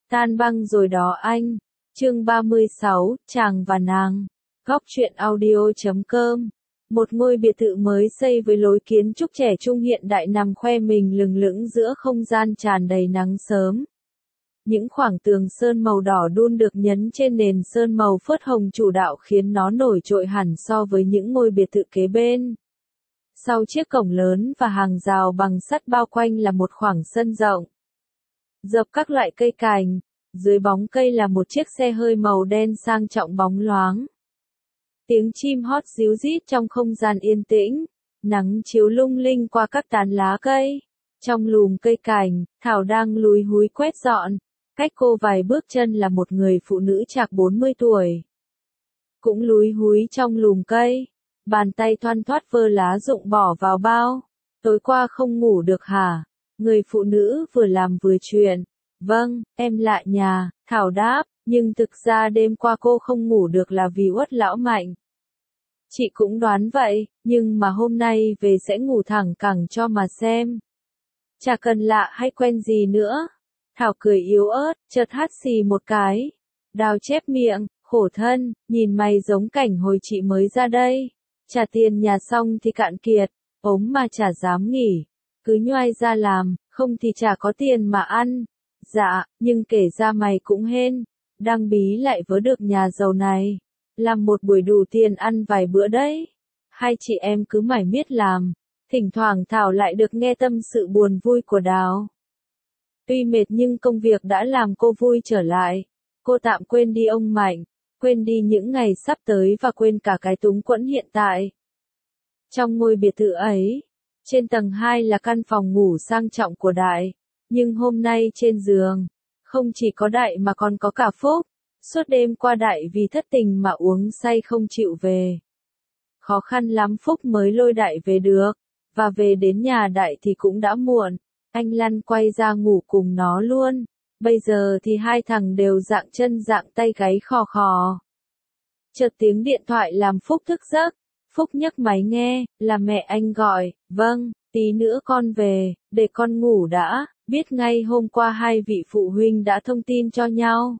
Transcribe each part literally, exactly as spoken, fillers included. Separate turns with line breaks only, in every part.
Tan băng rồi đó anh. Chương ba mươi sáu, Chàng và nàng. Góc truyện audio chấm com. Một ngôi biệt thự mới xây với lối kiến trúc trẻ trung hiện đại nằm khoe mình lừng lững giữa không gian tràn đầy nắng sớm. Những khoảng tường sơn màu đỏ đun được nhấn trên nền sơn màu phớt hồng chủ đạo khiến nó nổi trội hẳn so với những ngôi biệt thự kế bên. Sau chiếc cổng lớn và hàng rào bằng sắt bao quanh là một khoảng sân rộng. Dọc các loại cây cành, dưới bóng cây là một chiếc xe hơi màu đen sang trọng bóng loáng. Tiếng chim hót ríu rít trong không gian yên tĩnh, nắng chiếu lung linh qua các tán lá cây. Trong lùm cây cành, Thảo đang lúi húi quét dọn, cách cô vài bước chân là một người phụ nữ chạc bốn mươi tuổi. Cũng lúi húi trong lùm cây, bàn tay thoăn thoắt vơ lá rụng bỏ vào bao. Tối qua không ngủ được hả? Người phụ nữ vừa làm vừa chuyện. Vâng, em lại nhà, Thảo đáp, nhưng thực ra đêm qua cô không ngủ được là vì uất lão Mạnh. Chị cũng đoán vậy, nhưng mà hôm nay về sẽ ngủ thẳng cẳng cho mà xem. Chả cần lạ hay quen gì nữa. Thảo cười yếu ớt, chợt hắt xì một cái. Đào chép miệng, khổ thân, nhìn mày giống cảnh hồi chị mới ra đây. Trả tiền nhà xong thì cạn kiệt, ốm mà chả dám nghỉ. Cứ nhoai ra làm, không thì chả có tiền mà ăn. Dạ, nhưng kể ra mày cũng hên. Đang bí lại vớ được nhà giàu này. Làm một buổi đủ tiền ăn vài bữa đấy. Hai chị em cứ mải miết làm. Thỉnh thoảng Thảo lại được nghe tâm sự buồn vui của Đào. Tuy mệt nhưng công việc đã làm cô vui trở lại. Cô tạm quên đi ông Mạnh, quên đi những ngày sắp tới và quên cả cái túng quẫn hiện tại. Trong ngôi biệt thự ấy, trên tầng hai là căn phòng ngủ sang trọng của Đại. Nhưng hôm nay trên giường, không chỉ có Đại mà còn có cả Phúc. Suốt đêm qua Đại vì thất tình mà uống say không chịu về. Khó khăn lắm Phúc mới lôi Đại về được. Và về đến nhà Đại thì cũng đã muộn. Anh lăn quay ra ngủ cùng nó luôn. Bây giờ thì hai thằng đều dạng chân dạng tay gáy khò khò. Chợt tiếng điện thoại làm Phúc thức giấc. Phúc nhấc máy nghe, là mẹ anh gọi. Vâng, tí nữa con về, để con ngủ đã. Biết ngay hôm qua hai vị phụ huynh đã thông tin cho nhau.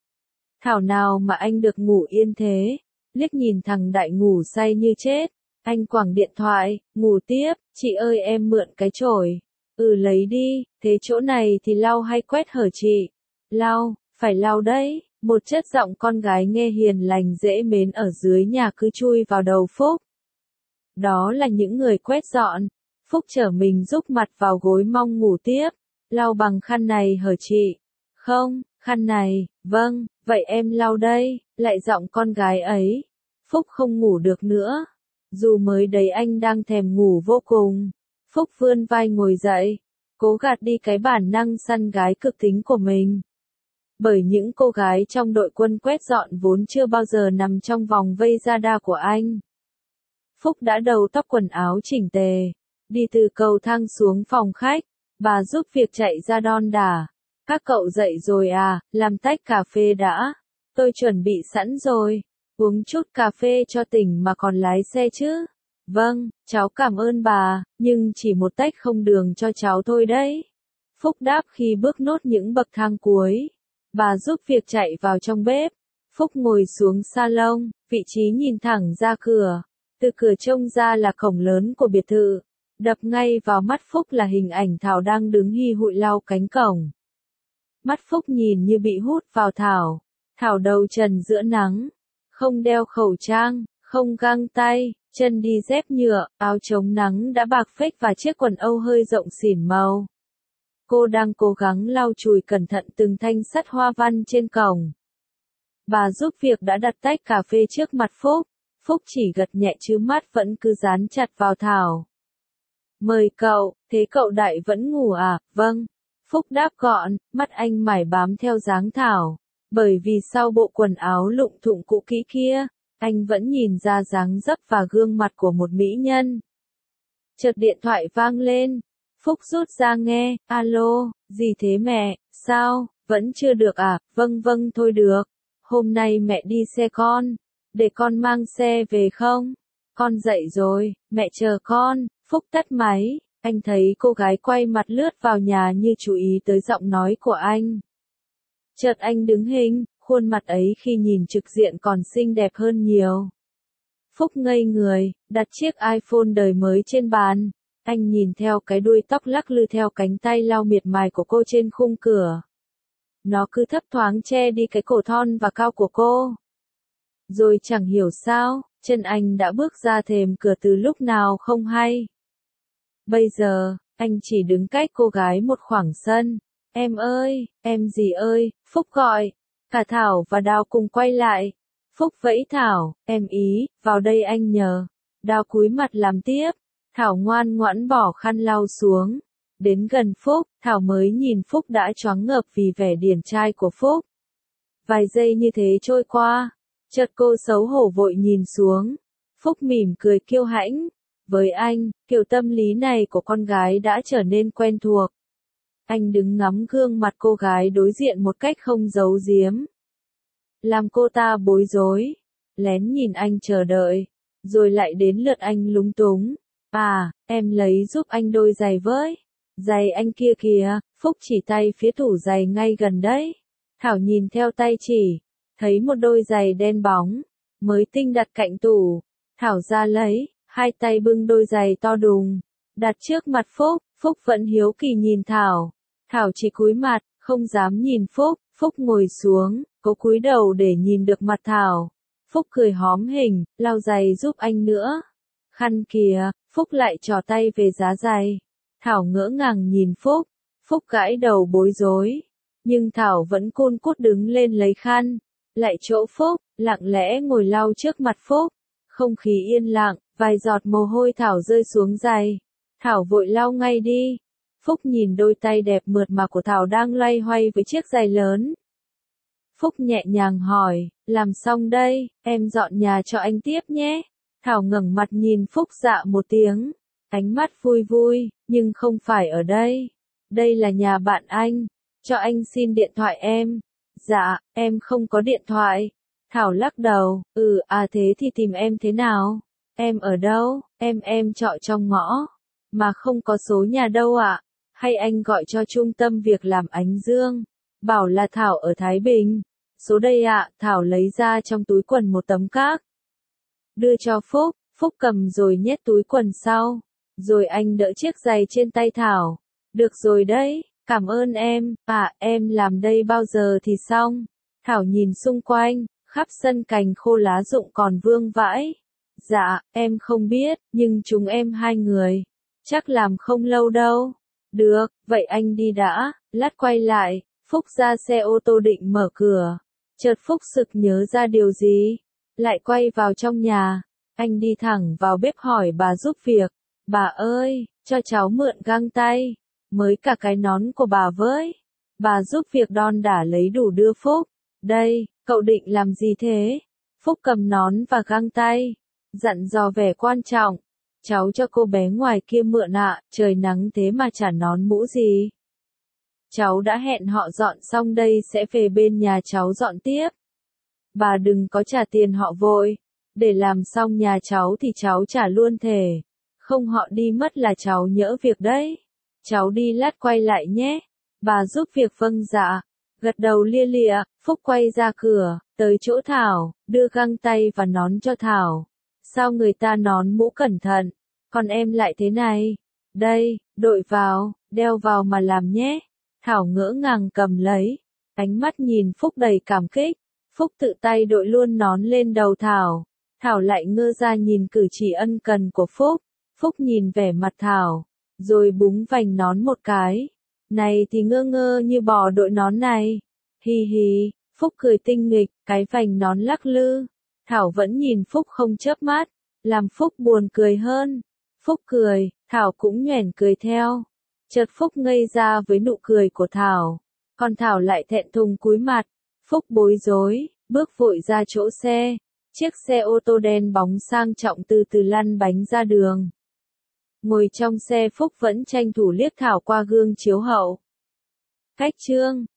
Thảo nào mà anh được ngủ yên thế. Liếc nhìn thằng Đại ngủ say như chết. Anh quẳng điện thoại, ngủ tiếp. Chị ơi em mượn cái chổi. Ừ lấy đi, thế chỗ này thì lau hay quét hở chị? Lau, phải lau đấy. Một chất giọng con gái nghe hiền lành dễ mến ở dưới nhà cứ chui vào đầu Phúc. Đó là những người quét dọn. Phúc trở mình rúc mặt vào gối mong ngủ tiếp. Lau bằng khăn này hở chị? Không, khăn này. Vâng, vậy em lau đây. Lại giọng con gái ấy. Phúc không ngủ được nữa. Dù mới đấy anh đang thèm ngủ vô cùng. Phúc vươn vai ngồi dậy, cố gạt đi cái bản năng săn gái cực tính của mình. Bởi những cô gái trong đội quân quét dọn vốn chưa bao giờ nằm trong vòng vây radar của anh. Phúc đã đầu tóc quần áo chỉnh tề, đi từ cầu thang xuống phòng khách, bà giúp việc chạy ra đon đả. Các cậu dậy rồi à, làm tách cà phê đã. Tôi chuẩn bị sẵn rồi, uống chút cà phê cho tỉnh mà còn lái xe chứ. Vâng, cháu cảm ơn bà, nhưng chỉ một tách không đường cho cháu thôi đấy. Phúc đáp khi bước nốt những bậc thang cuối. Bà giúp việc chạy vào trong bếp. Phúc ngồi xuống salon, vị trí nhìn thẳng ra cửa. Từ cửa trông ra là cổng lớn của biệt thự. Đập ngay vào mắt Phúc là hình ảnh Thảo đang đứng hi hụi lau cánh cổng. Mắt Phúc nhìn như bị hút vào Thảo. Thảo đầu trần giữa nắng. Không đeo khẩu trang, không găng tay. Chân đi dép nhựa, áo chống nắng đã bạc phết và chiếc quần âu hơi rộng xỉn màu. Cô đang cố gắng lau chùi cẩn thận từng thanh sắt hoa văn trên cổng. Bà giúp việc đã đặt tách cà phê trước mặt Phúc. Phúc chỉ gật nhẹ chứ mắt vẫn cứ dán chặt vào Thảo. Mời cậu, thế cậu Đại vẫn ngủ à? Vâng. Phúc đáp gọn, mắt anh mải bám theo dáng Thảo. Bởi vì sau bộ quần áo lụng thụng cũ kỹ kia, anh vẫn nhìn ra dáng dấp và gương mặt của một mỹ nhân. Chợt điện thoại vang lên. Phúc rút ra nghe. Alo, gì thế mẹ, sao, vẫn chưa được à? Vâng vâng thôi được. Hôm nay mẹ đi xe con. Để con mang xe về không? Con dậy rồi, mẹ chờ con. Phúc tắt máy. Anh thấy cô gái quay mặt lướt vào nhà như chú ý tới giọng nói của anh. Chợt anh đứng hình, khuôn mặt ấy khi nhìn trực diện còn xinh đẹp hơn nhiều. Phúc ngây người, đặt chiếc iPhone đời mới trên bàn. Anh nhìn theo cái đuôi tóc lắc lư theo cánh tay lau miệt mài của cô trên khung cửa. Nó cứ thấp thoáng che đi cái cổ thon và cao của cô. Rồi chẳng hiểu sao, chân anh đã bước ra thềm cửa từ lúc nào không hay. Bây giờ, anh chỉ đứng cách cô gái một khoảng sân. Em ơi, em gì ơi, Phúc gọi. Cả Thảo và Đào cùng quay lại. Phúc vẫy Thảo, em ý, vào đây anh nhờ. Đào cúi mặt làm tiếp. Thảo ngoan ngoãn bỏ khăn lau xuống. Đến gần Phúc, Thảo mới nhìn Phúc đã choáng ngợp vì vẻ điển trai của Phúc. Vài giây như thế trôi qua. Chợt cô xấu hổ vội nhìn xuống. Phúc mỉm cười kiêu hãnh. Với anh, kiểu tâm lý này của con gái đã trở nên quen thuộc. Anh đứng ngắm gương mặt cô gái đối diện một cách không giấu giếm. Làm cô ta bối rối. Lén nhìn anh chờ đợi. Rồi lại đến lượt anh lúng túng. À, em lấy giúp anh đôi giày với. Giày anh kia kìa, Phúc chỉ tay phía tủ giày ngay gần đấy. Thảo nhìn theo tay chỉ. Thấy một đôi giày đen bóng. Mới tinh đặt cạnh tủ. Thảo ra lấy. Hai tay bưng đôi giày to đùng. Đặt trước mặt Phúc. Phúc vẫn hiếu kỳ nhìn Thảo. Thảo chỉ cúi mặt, không dám nhìn Phúc. Phúc ngồi xuống, cố cúi đầu để nhìn được mặt Thảo. Phúc cười hóm hình, lau giày giúp anh nữa. Khăn kìa, Phúc lại trò tay về giá giày. Thảo ngỡ ngàng nhìn Phúc. Phúc gãi đầu bối rối. Nhưng Thảo vẫn cun cút đứng lên lấy khăn. Lại chỗ Phúc, lặng lẽ ngồi lau trước mặt Phúc. Không khí yên lặng, vài giọt mồ hôi Thảo rơi xuống giày. Thảo vội lau ngay đi. Phúc nhìn đôi tay đẹp mượt mà của Thảo đang loay hoay với chiếc giày lớn. Phúc nhẹ nhàng hỏi, làm xong đây, em dọn nhà cho anh tiếp nhé. Thảo ngẩng mặt nhìn Phúc dạ một tiếng. Ánh mắt vui vui, nhưng không phải ở đây. Đây là nhà bạn anh. Cho anh xin điện thoại em. Dạ, em không có điện thoại. Thảo lắc đầu, ừ à thế thì tìm em thế nào? Em ở đâu? Em em trọ trong ngõ. Mà không có số nhà đâu ạ. Hay anh gọi cho trung tâm việc làm Ánh Dương. Bảo là Thảo ở Thái Bình. Số đây ạ, Thảo lấy ra trong túi quần một tấm cát. Đưa cho Phúc, Phúc cầm rồi nhét túi quần sau. Rồi anh đỡ chiếc giày trên tay Thảo. Được rồi đấy, cảm ơn em, à em làm đây bao giờ thì xong. Thảo nhìn xung quanh, khắp sân cành khô lá rụng còn vương vãi. Dạ, em không biết, nhưng chúng em hai người. Chắc làm không lâu đâu. Được, vậy anh đi đã, lát quay lại. Phúc ra xe ô tô định mở cửa. Chợt Phúc sực nhớ ra điều gì. Lại quay vào trong nhà. Anh đi thẳng vào bếp hỏi bà giúp việc. Bà ơi, cho cháu mượn găng tay. Mới cả cái nón của bà với. Bà giúp việc đon đả lấy đủ đưa Phúc. Đây, cậu định làm gì thế? Phúc cầm nón và găng tay. Dặn dò vẻ quan trọng. Cháu cho cô bé ngoài kia mượn ạ, trời nắng thế mà chả nón mũ gì. Cháu đã hẹn họ dọn xong đây sẽ về bên nhà cháu dọn tiếp. Bà đừng có trả tiền họ vội. Để làm xong nhà cháu thì cháu trả luôn thề. Không họ đi mất là cháu nhỡ việc đấy. Cháu đi lát quay lại nhé. Bà giúp việc vâng dạ. Gật đầu lia lịa, Phúc quay ra cửa, tới chỗ Thảo, đưa găng tay và nón cho Thảo. Sao người ta nón mũ cẩn thận, còn em lại thế này? Đây, đội vào, đeo vào mà làm nhé. Thảo ngỡ ngàng cầm lấy, ánh mắt nhìn Phúc đầy cảm kích. Phúc tự tay đội luôn nón lên đầu Thảo. Thảo lại ngơ ra nhìn cử chỉ ân cần của Phúc. Phúc nhìn vẻ mặt Thảo, rồi búng vành nón một cái. Này thì ngơ ngơ như bò đội nón này. Hi hi, Phúc cười tinh nghịch, cái vành nón lắc lư. Thảo vẫn nhìn Phúc không chớp mắt, làm Phúc buồn cười hơn. Phúc cười, Thảo cũng nhoẻn cười theo. Chợt Phúc ngây ra với nụ cười của Thảo. Còn Thảo lại thẹn thùng cúi mặt. Phúc bối rối, bước vội ra chỗ xe. Chiếc xe ô tô đen bóng sang trọng từ từ lăn bánh ra đường. Ngồi trong xe Phúc vẫn tranh thủ liếc Thảo qua gương chiếu hậu. Cách chương